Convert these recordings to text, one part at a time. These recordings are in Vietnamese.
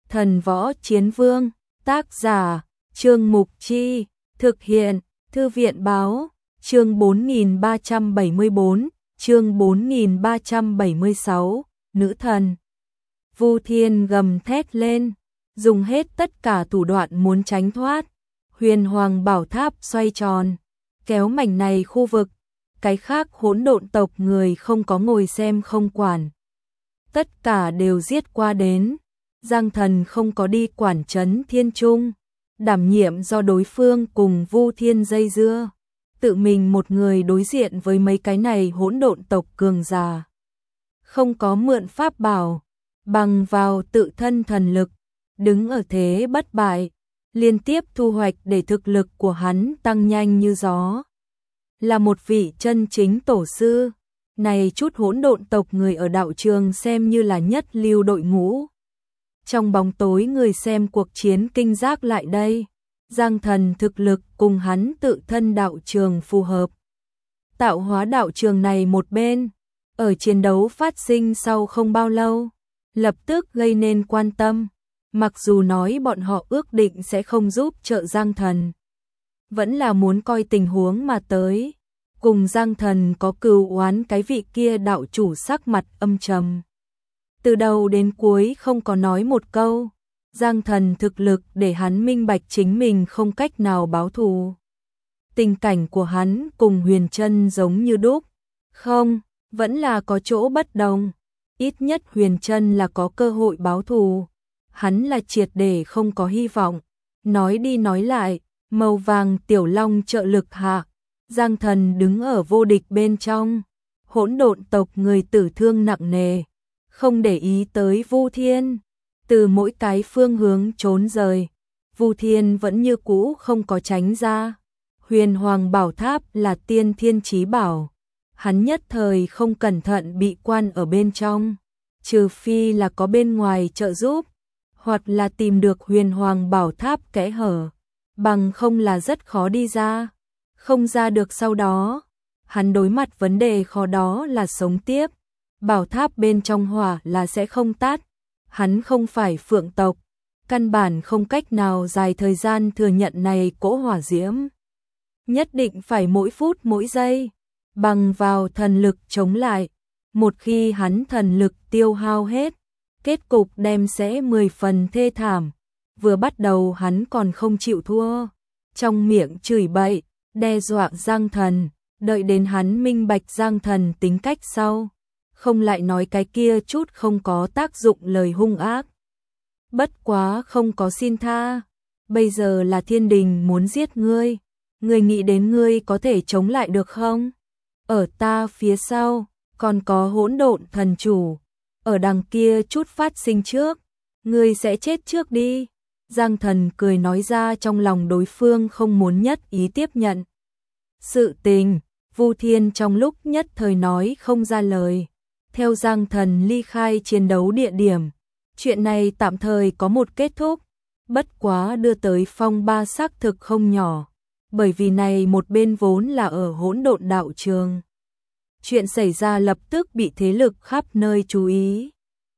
Thần võ chiến vương, tác giả, Trương Mục Chi, thực hiện, Thư viện báo, chương 4374, chương 4376, nữ thần. Vu Thiên gầm thét lên, dùng hết tất cả thủ đoạn muốn tránh thoát. Huyền Hoàng Bảo Tháp xoay tròn, kéo mảnh này khu vực, cái khác hỗn độn tộc người không có ngồi xem không quản. Tất cả đều giết qua đến, Giang Thần không có đi quản trấn Thiên Trung, đảm nhiệm do đối phương cùng Vu Thiên dây dưa, tự mình một người đối diện với mấy cái này hỗn độn tộc cường giả. Không có mượn pháp bảo, bằng vào tự thân thần lực, đứng ở thế bất bại, liên tiếp thu hoạch để thực lực của hắn tăng nhanh như gió. Là một vị chân chính tổ sư, này chút hỗn độn tộc người ở đạo trường xem như là nhất lưu đội ngũ. Trong bóng tối người xem cuộc chiến kinh giác lại đây, Giang Thần thực lực cùng hắn tự thân đạo trường phù hợp. Tạo hóa đạo trường này một bên, ở chiến đấu phát sinh sau không bao lâu, lập tức gây nên quan tâm, mặc dù nói bọn họ ước định sẽ không giúp trợ Giang Thần. Vẫn là muốn coi tình huống mà tới, cùng Giang Thần có cừu oán cái vị kia đạo chủ sắc mặt âm trầm. Từ đầu đến cuối không có nói một câu, Giang Thần thực lực để hắn minh bạch chính mình không cách nào báo thù. Tình cảnh của hắn cùng Huyền Trân giống như đúc, không, vẫn là có chỗ bất đồng. Ít nhất Huyền Trân là có cơ hội báo thù, hắn là triệt để không có hy vọng. Nói đi nói lại, màu vàng tiểu long trợ lực hạ, Giang Thần đứng ở vô địch bên trong, hỗn độn tộc người tử thương nặng nề, không để ý tới Vu Thiên, từ mỗi cái phương hướng trốn rời, Vu Thiên vẫn như cũ không có tránh ra. Huyền Hoàng Bảo Tháp là tiên thiên chí bảo, hắn nhất thời không cẩn thận bị quan ở bên trong, trừ phi là có bên ngoài trợ giúp, hoặc là tìm được Huyền Hoàng Bảo Tháp kẽ hở, bằng không là rất khó đi ra. Không ra được sau đó, hắn đối mặt vấn đề khó đó là sống tiếp. Bảo tháp bên trong hỏa là sẽ không tắt, hắn không phải phượng tộc, căn bản không cách nào dài thời gian thừa nhận này cỗ hỏa diễm. Nhất định phải mỗi phút mỗi giây, bằng vào thần lực chống lại, một khi hắn thần lực tiêu hao hết, kết cục đem sẽ 10 phần thê thảm. Vừa bắt đầu hắn còn không chịu thua, trong miệng chửi bậy, đe dọa Giang Thần, đợi đến hắn minh bạch Giang Thần tính cách sau, không lại nói cái kia chút không có tác dụng lời hung ác. Bất quá không có xin tha, bây giờ là thiên đình muốn giết ngươi, ngươi nghĩ đến ngươi có thể chống lại được không? Ở ta phía sau, còn có hỗn độn thần chủ, ở đằng kia chút phát sinh trước, ngươi sẽ chết trước đi. Giang Thần cười nói ra trong lòng đối phương không muốn nhất ý tiếp nhận. Sự tình, Vu Thiên trong lúc nhất thời nói không ra lời. Theo Giang Thần ly khai chiến đấu địa điểm, chuyện này tạm thời có một kết thúc, bất quá đưa tới phong ba xác thực không nhỏ, bởi vì này một bên vốn là ở hỗn độn đạo trường. Chuyện xảy ra lập tức bị thế lực khắp nơi chú ý.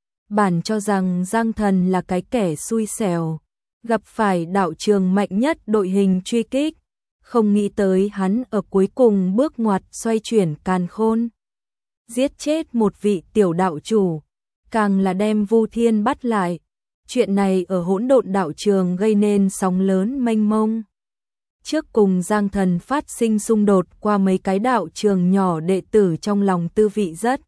Bản cho rằng Giang Thần là cái kẻ xui xẻo, gặp phải đạo trường mạnh nhất đội hình truy kích, không nghĩ tới hắn ở cuối cùng bước ngoặt xoay chuyển càn khôn, giết chết một vị tiểu đạo chủ, càng là đem Vu Thiên bắt lại. Chuyện này ở hỗn độn đạo trường gây nên sóng lớn mênh mông. Trước cùng Giang Thần phát sinh xung đột qua mấy cái đạo trường nhỏ, đệ tử trong lòng tư vị rất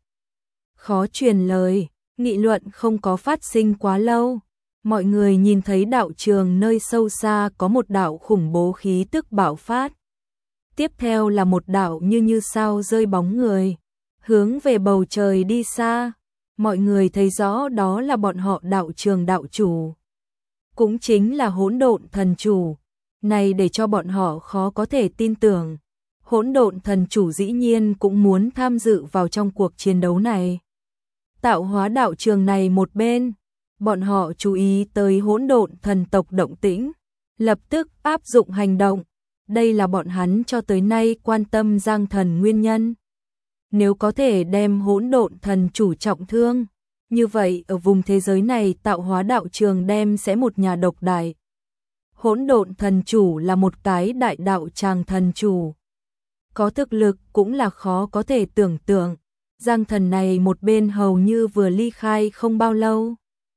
khó truyền lời, nghị luận không có phát sinh quá lâu. Mọi người nhìn thấy đạo trường nơi sâu xa có một đạo khủng bố khí tức bạo phát. Tiếp theo là một đạo như sao rơi bóng người, hướng về bầu trời đi xa. Mọi người thấy rõ đó là bọn họ đạo trường đạo chủ, cũng chính là hỗn độn thần chủ. Này để cho bọn họ khó có thể tin tưởng, hỗn độn thần chủ dĩ nhiên cũng muốn tham dự vào trong cuộc chiến đấu này. Tạo hóa đạo trường này một bên, bọn họ chú ý tới hỗn độn thần tộc động tĩnh, lập tức áp dụng hành động. Đây là bọn hắn cho tới nay quan tâm Giang Thần nguyên nhân. Nếu có thể đem hỗn độn thần chủ trọng thương, Như vậy ở vùng thế giới này tạo hóa đạo trường đem sẽ một nhà độc đại. Hỗn độn thần chủ là một cái đại đạo tràng thần chủ. Có thực lực cũng là khó có thể tưởng tượng. Giang thần này một bên hầu như vừa ly khai không bao lâu.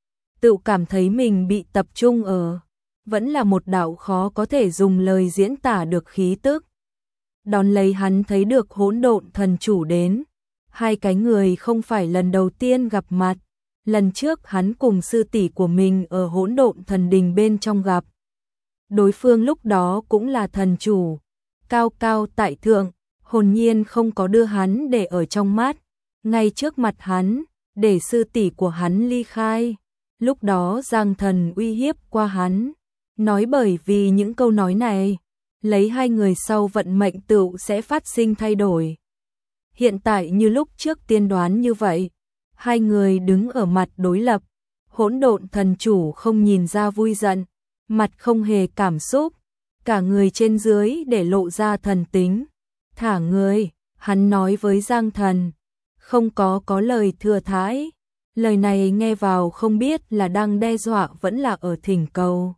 Tự cảm thấy mình bị tập trung ở. Vẫn là một đạo khó có thể dùng lời diễn tả được khí tức. Đón lấy hắn thấy được hỗn độn thần chủ đến. Hai cái người không phải lần đầu tiên gặp mặt. Lần trước hắn cùng sư tỷ của mình ở hỗn độn thần đình bên trong gặp. Đối phương lúc đó cũng là thần chủ. Cao cao tại thượng, hồn nhiên không có đưa hắn để ở trong mắt. Ngay trước mặt hắn, để sư tỷ của hắn ly khai. Lúc đó Giang thần uy hiếp qua hắn. Nói bởi vì những câu nói này, lấy hai người sau vận mệnh tựu sẽ phát sinh thay đổi. Hiện tại như lúc trước tiên đoán như vậy, hai người đứng ở mặt đối lập. Hỗn độn thần chủ không nhìn ra vui giận, mặt không hề cảm xúc, cả người trên dưới để lộ ra thần tính. Thả người, hắn nói với Giang thần, không có lời thừa thãi. Lời này nghe vào không biết là đang đe dọa vẫn là ở thỉnh cầu.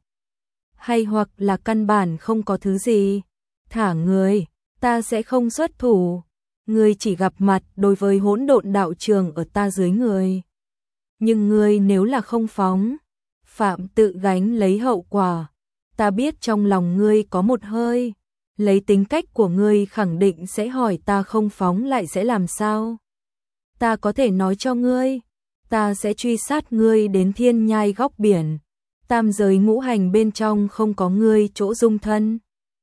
Hay hoặc là căn bản không có thứ gì. Thả người, ta sẽ không xuất thủ. Ngươi chỉ gặp mặt đối với hỗn độn đạo trường ở ta dưới người. Nhưng ngươi nếu là không phóng, phạm tự gánh lấy hậu quả. Ta biết trong lòng ngươi có một hơi. Lấy tính cách của ngươi khẳng định sẽ hỏi ta không phóng lại sẽ làm sao. Ta có thể nói cho ngươi, ta sẽ truy sát ngươi đến thiên nhai góc biển. Tam giới ngũ hành bên trong không có ngươi chỗ dung thân.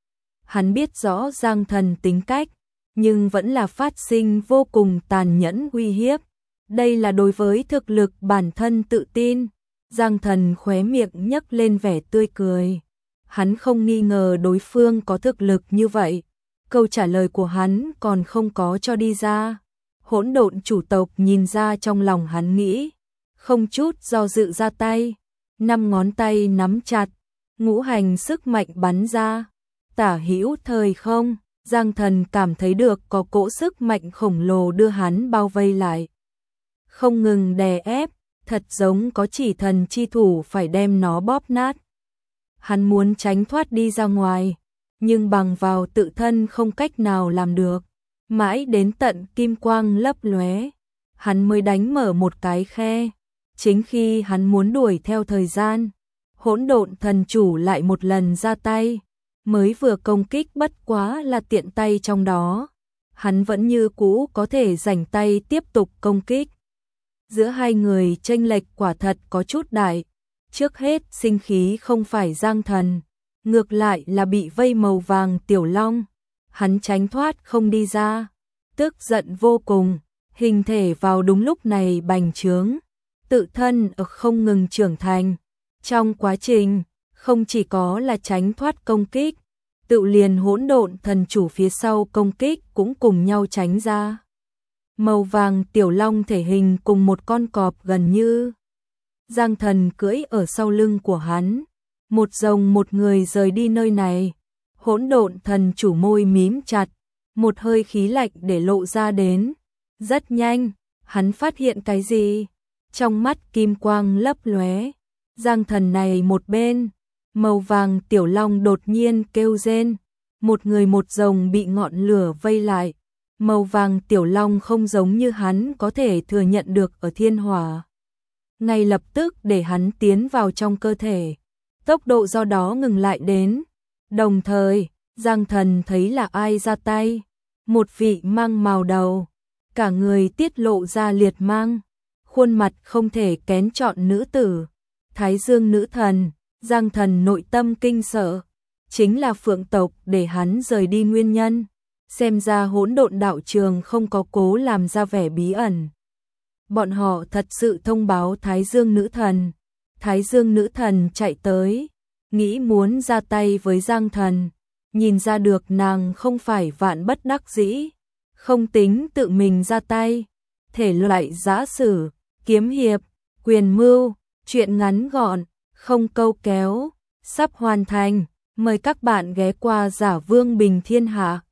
Hắn biết rõ Giang thần tính cách, nhưng vẫn là phát sinh vô cùng tàn nhẫn uy hiếp. Đây là đối với thực lực bản thân tự tin. Giang thần khóe miệng nhấc lên vẻ tươi cười. Hắn không nghi ngờ đối phương có thực lực như vậy. Câu trả lời của hắn còn không có cho đi ra. Hỗn độn chủ tộc nhìn ra trong lòng hắn nghĩ, không chút do dự ra tay. 5 ngón tay nắm chặt, ngũ hành sức mạnh bắn ra. Tả hữu thời không, Giang thần cảm thấy được có cỗ sức mạnh khổng lồ đưa hắn bao vây lại. Không ngừng đè ép, thật giống có chỉ thần chi thủ phải đem nó bóp nát. Hắn muốn tránh thoát đi ra ngoài, nhưng bằng vào tự thân không cách nào làm được. Mãi đến tận kim quang lấp lóe, hắn mới đánh mở một cái khe. Chính khi hắn muốn đuổi theo thời gian, hỗn độn thần chủ lại một lần ra tay. Mới vừa công kích bất quá là tiện tay trong đó. Hắn vẫn như cũ có thể rảnh tay tiếp tục công kích. Giữa hai người chênh lệch quả thật có chút đại. Trước hết sinh khí không phải Giang thần, ngược lại là bị vây màu vàng tiểu long. Hắn tránh thoát không đi ra, tức giận vô cùng, hình thể vào đúng lúc này bành trướng, tự thân ở không ngừng trưởng thành. Trong quá trình, không chỉ có là tránh thoát công kích, tự liền hỗn độn thần chủ phía sau công kích cũng cùng nhau tránh ra. Màu vàng tiểu long thể hình cùng một con cọp gần như. Giang thần cưỡi ở sau lưng của hắn, một rồng một người rời đi nơi này. Hỗn độn thần chủ môi mím chặt, một hơi khí lạnh để lộ ra đến. Rất nhanh, hắn phát hiện cái gì? Trong mắt kim quang lấp lóe. Giang thần này một bên, màu vàng tiểu long đột nhiên kêu rên. Một người một rồng bị ngọn lửa vây lại. Màu vàng tiểu long không giống như hắn có thể thừa nhận được ở thiên hỏa. Ngay lập tức để hắn tiến vào trong cơ thể. Tốc độ do đó ngừng lại đến. Đồng thời, Giang thần thấy là ai ra tay. Một vị mang màu đầu, cả người tiết lộ ra liệt mang. Khuôn mặt không thể kén chọn nữ tử. Thái Dương nữ thần, Giang thần nội tâm kinh sợ. Chính là phượng tộc để hắn rời đi nguyên nhân. Xem ra hỗn độn đạo trường không có cố làm ra vẻ bí ẩn. Bọn họ thật sự thông báo Thái Dương nữ thần. Thái Dương nữ thần chạy tới, nghĩ muốn ra tay với Giang thần. Nhìn ra được nàng không phải vạn bất đắc dĩ, không tính tự mình ra tay. Thể loại giã sử, kiếm hiệp, quyền mưu, truyện ngắn gọn, không câu kéo, sắp hoàn thành. Mời các bạn ghé qua Giả Vương Bình Thiên Hạ.